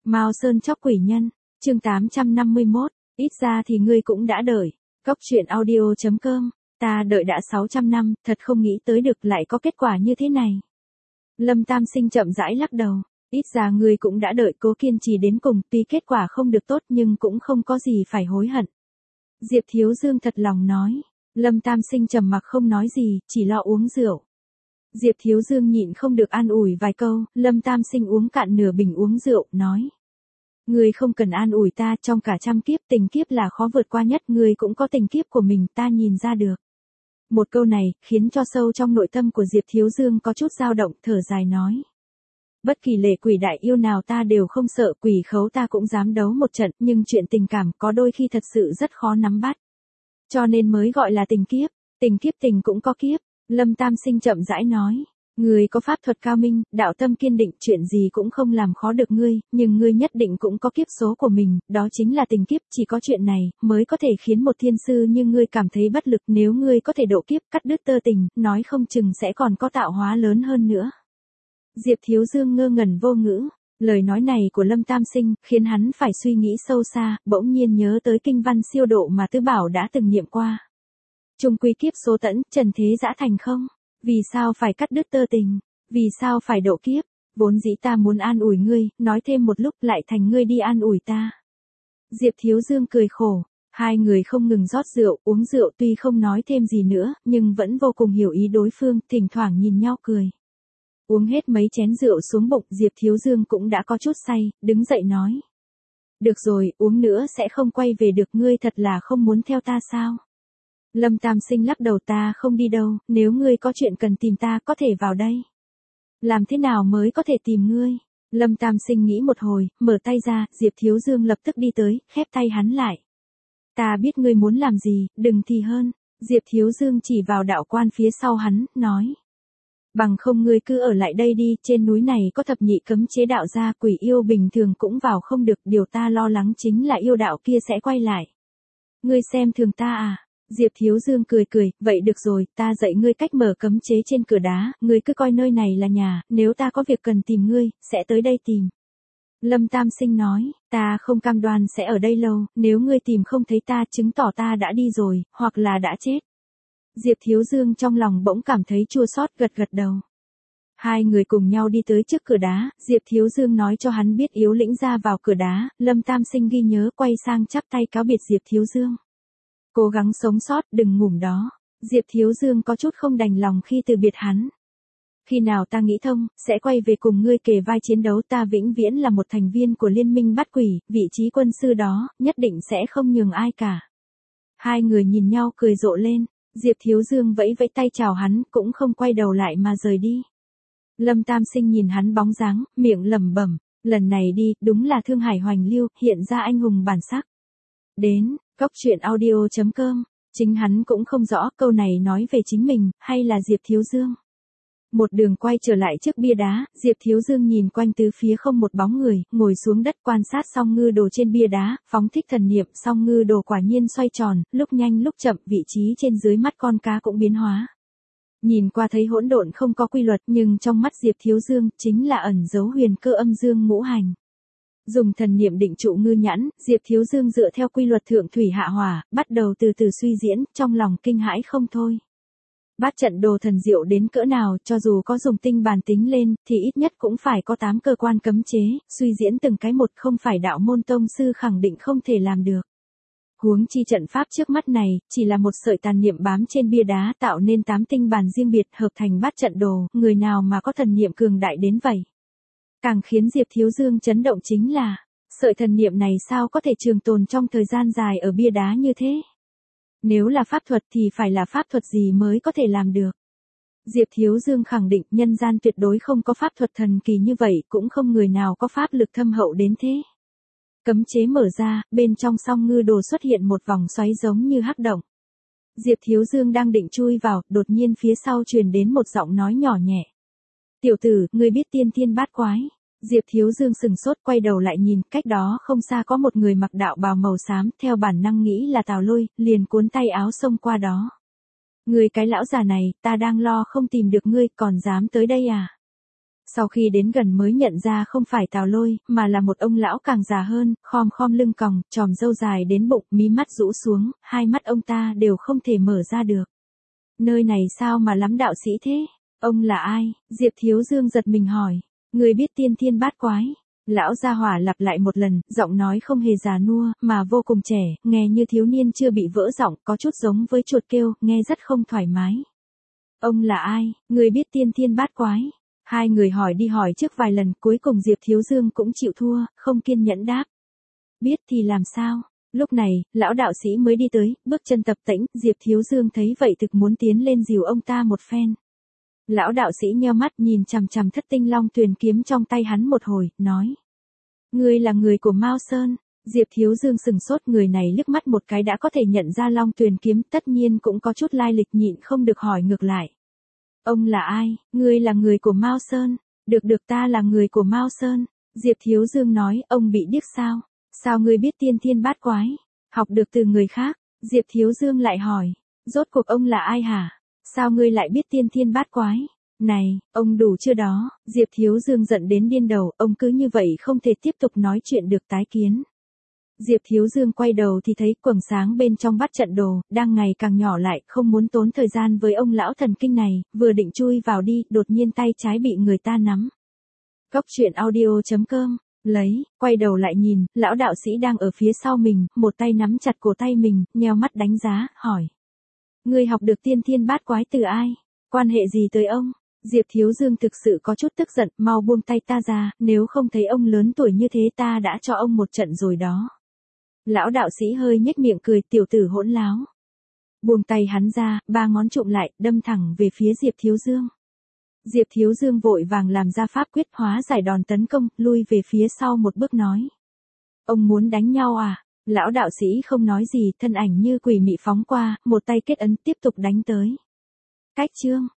Mao Sơn chóc quỷ nhân, chương 851, ít ra thì ngươi cũng đã đợi. Cốc truyện audio.com, ta đợi đã 600 năm, thật không nghĩ tới được lại có kết quả như thế này. Lâm Tam Sinh chậm rãi lắc đầu, ít ra ngươi cũng đã đợi, cố kiên trì đến cùng, tuy kết quả không được tốt nhưng cũng không có gì phải hối hận. Diệp Thiếu Dương thật lòng nói. Lâm Tam Sinh trầm mặc không nói gì, chỉ lo uống rượu. Diệp Thiếu Dương nhịn không được an ủi vài câu, Lâm Tam Sinh uống cạn nửa bình uống rượu, nói. Ngươi không cần an ủi ta, trong cả trăm kiếp tình kiếp là khó vượt qua nhất, ngươi cũng có tình kiếp của mình, ta nhìn ra được. Một câu này, khiến cho sâu trong nội tâm của Diệp Thiếu Dương có chút dao động, thở dài nói. Bất kỳ lệ quỷ đại yêu nào ta đều không sợ, quỷ khấu ta cũng dám đấu một trận, nhưng chuyện tình cảm có đôi khi thật sự rất khó nắm bắt. Cho nên mới gọi là tình kiếp tình cũng có kiếp. Lâm Tam Sinh chậm rãi nói, ngươi có pháp thuật cao minh, đạo tâm kiên định, chuyện gì cũng không làm khó được ngươi, nhưng ngươi nhất định cũng có kiếp số của mình, đó chính là tình kiếp, chỉ có chuyện này mới có thể khiến một thiên sư như ngươi cảm thấy bất lực, nếu ngươi có thể độ kiếp, cắt đứt tơ tình, nói không chừng sẽ còn có tạo hóa lớn hơn nữa. Diệp Thiếu Dương ngơ ngẩn vô ngữ. Lời nói này của Lâm Tam Sinh khiến hắn phải suy nghĩ sâu xa, bỗng nhiên nhớ tới kinh văn siêu độ mà Tứ Bảo đã từng niệm qua. Chung quy kiếp số tẫn, trần thế dã thành không? Vì sao phải cắt đứt tơ tình? Vì sao phải độ kiếp? Vốn dĩ ta muốn an ủi ngươi, nói thêm một lúc lại thành ngươi đi an ủi ta. Diệp Thiếu Dương cười khổ. Hai người không ngừng rót rượu, uống rượu, tuy không nói thêm gì nữa, nhưng vẫn vô cùng hiểu ý đối phương, thỉnh thoảng nhìn nhau cười. Uống hết mấy chén rượu xuống bụng, Diệp Thiếu Dương cũng đã có chút say, đứng dậy nói. Được rồi, uống nữa sẽ không quay về được, ngươi thật là không muốn theo ta sao? Lâm Tam Sinh lắc đầu, ta không đi đâu, nếu ngươi có chuyện cần tìm ta có thể vào đây. Làm thế nào mới có thể tìm ngươi? Lâm Tam Sinh nghĩ một hồi, mở tay ra, Diệp Thiếu Dương lập tức đi tới, khép tay hắn lại. Ta biết ngươi muốn làm gì, đừng thì hơn. Diệp Thiếu Dương chỉ vào đạo quan phía sau hắn, nói. Bằng không ngươi cứ ở lại đây đi, trên núi này có thập nhị cấm chế đạo gia, quỷ yêu bình thường cũng vào không được, điều ta lo lắng chính là yêu đạo kia sẽ quay lại. Ngươi xem thường ta à? Diệp Thiếu Dương cười cười, vậy được rồi, ta dạy ngươi cách mở cấm chế trên cửa đá, ngươi cứ coi nơi này là nhà, nếu ta có việc cần tìm ngươi, sẽ tới đây tìm. Lâm Tam Sinh nói, ta không cam đoan sẽ ở đây lâu, nếu ngươi tìm không thấy ta chứng tỏ ta đã đi rồi, hoặc là đã chết. Diệp Thiếu Dương trong lòng bỗng cảm thấy chua xót, gật gật đầu. Hai người cùng nhau đi tới trước cửa đá, Diệp Thiếu Dương nói cho hắn biết yếu lĩnh ra vào cửa đá, Lâm Tam Sinh ghi nhớ, quay sang chắp tay cáo biệt Diệp Thiếu Dương. Cố gắng sống sót, đừng ngủm đó. Diệp Thiếu Dương có chút không đành lòng khi từ biệt hắn. Khi nào ta nghĩ thông, sẽ quay về cùng ngươi kề vai chiến đấu, ta vĩnh viễn là một thành viên của liên minh bắt quỷ, vị trí quân sư đó, nhất định sẽ không nhường ai cả. Hai người nhìn nhau cười rộ lên. Diệp Thiếu Dương vẫy vẫy tay chào hắn, cũng không quay đầu lại mà rời đi. Lâm Tam Sinh nhìn hắn bóng dáng, miệng lẩm bẩm, lần này đi, đúng là thương hải hoành lưu, hiện ra anh hùng bản sắc. Đến, cốc truyện audio.com, chính hắn cũng không rõ câu này nói về chính mình, hay là Diệp Thiếu Dương. Một đường quay trở lại trước bia đá, Diệp Thiếu Dương nhìn quanh tứ phía không một bóng người, ngồi xuống đất quan sát song ngư đồ trên bia đá, phóng thích thần niệm, song ngư đồ quả nhiên xoay tròn, lúc nhanh lúc chậm, vị trí trên dưới mắt con cá cũng biến hóa. Nhìn qua thấy hỗn độn không có quy luật, nhưng trong mắt Diệp Thiếu Dương chính là ẩn dấu huyền cơ âm dương ngũ hành. Dùng thần niệm định trụ ngư nhãn, Diệp Thiếu Dương dựa theo quy luật thượng thủy hạ hỏa, bắt đầu từ từ suy diễn, trong lòng kinh hãi không thôi. Bát trận đồ thần diệu đến cỡ nào, cho dù có dùng tinh bàn tính lên, thì ít nhất cũng phải có 8 cơ quan cấm chế, suy diễn từng cái một, không phải đạo môn tông sư khẳng định không thể làm được. Huống chi trận pháp trước mắt này, chỉ là một sợi tàn niệm bám trên bia đá tạo nên 8 tinh bàn riêng biệt hợp thành bát trận đồ, người nào mà có thần niệm cường đại đến vậy. Càng khiến Diệp Thiếu Dương chấn động chính là, sợi thần niệm này sao có thể trường tồn trong thời gian dài ở bia đá như thế? Nếu là pháp thuật thì phải là pháp thuật gì mới có thể làm được? Diệp Thiếu Dương khẳng định nhân gian tuyệt đối không có pháp thuật thần kỳ như vậy, cũng không người nào có pháp lực thâm hậu đến thế. Cấm chế mở ra, bên trong song ngư đồ xuất hiện một vòng xoáy giống như hắc động. Diệp Thiếu Dương đang định chui vào, đột nhiên phía sau truyền đến một giọng nói nhỏ nhẹ. Tiểu tử, ngươi biết tiên thiên bát quái? Diệp Thiếu Dương sừng sốt, quay đầu lại nhìn, cách đó không xa có một người mặc đạo bào màu xám, theo bản năng nghĩ là Tào Lôi, liền cuốn tay áo xông qua đó. Ngươi cái lão già này, ta đang lo không tìm được ngươi, còn dám tới đây à? Sau khi đến gần mới nhận ra không phải Tào Lôi, mà là một ông lão càng già hơn, khom khom lưng còng, chòm râu dài đến bụng, mí mắt rũ xuống, hai mắt ông ta đều không thể mở ra được. Nơi này sao mà lắm đạo sĩ thế? Ông là ai? Diệp Thiếu Dương giật mình hỏi. Người biết tiên thiên bát quái. Lão gia hỏa lặp lại một lần, giọng nói không hề già nua, mà vô cùng trẻ, nghe như thiếu niên chưa bị vỡ giọng, có chút giống với chuột kêu, nghe rất không thoải mái. Ông là ai? Người biết tiên thiên bát quái. Hai người hỏi đi hỏi trước vài lần, cuối cùng Diệp Thiếu Dương cũng chịu thua, không kiên nhẫn đáp. Biết thì làm sao? Lúc này, lão đạo sĩ mới đi tới, bước chân tập tễnh, Diệp Thiếu Dương thấy vậy thực muốn tiến lên dìu ông ta một phen. Lão đạo sĩ nheo mắt nhìn chằm chằm Thất Tinh Long Tuyền kiếm trong tay hắn một hồi, nói. Ngươi là người của Mao Sơn. Diệp Thiếu Dương sừng sốt, người này liếc mắt một cái đã có thể nhận ra Long Tuyền kiếm, tất nhiên cũng có chút lai lịch, nhịn không được hỏi ngược lại. Ông là ai? Ngươi là người của Mao Sơn. Được ta là người của Mao Sơn. Diệp Thiếu Dương nói, ông bị điếc sao? Sao ngươi biết tiên thiên bát quái? Học được từ người khác. Diệp Thiếu Dương lại hỏi. Rốt cuộc ông là ai hả? Sao ngươi lại biết tiên thiên bát quái? Này, ông đủ chưa đó? Diệp Thiếu Dương giận đến điên đầu, ông cứ như vậy không thể tiếp tục nói chuyện được, tái kiến. Diệp Thiếu Dương quay đầu thì thấy quầng sáng bên trong bát trận đồ, đang ngày càng nhỏ lại, không muốn tốn thời gian với ông lão thần kinh này, vừa định chui vào đi, đột nhiên tay trái bị người ta nắm. Góc truyện audio.com, quay đầu lại nhìn, lão đạo sĩ đang ở phía sau mình, một tay nắm chặt cổ tay mình, nheo mắt đánh giá, hỏi. Ngươi học được tiên thiên bát quái từ ai? Quan hệ gì tới ông? Diệp Thiếu Dương thực sự có chút tức giận, mau buông tay ta ra, nếu không thấy ông lớn tuổi như thế ta đã cho ông một trận rồi đó. Lão đạo sĩ hơi nhếch miệng cười, tiểu tử hỗn láo. Buông tay hắn ra, ba ngón trụm lại, đâm thẳng về phía Diệp Thiếu Dương. Diệp Thiếu Dương vội vàng làm ra pháp quyết hóa giải đòn tấn công, lui về phía sau một bước nói. Ông muốn đánh nhau à? Lão đạo sĩ không nói gì, thân ảnh như quỷ mị phóng qua, một tay kết ấn tiếp tục đánh tới. Cách chương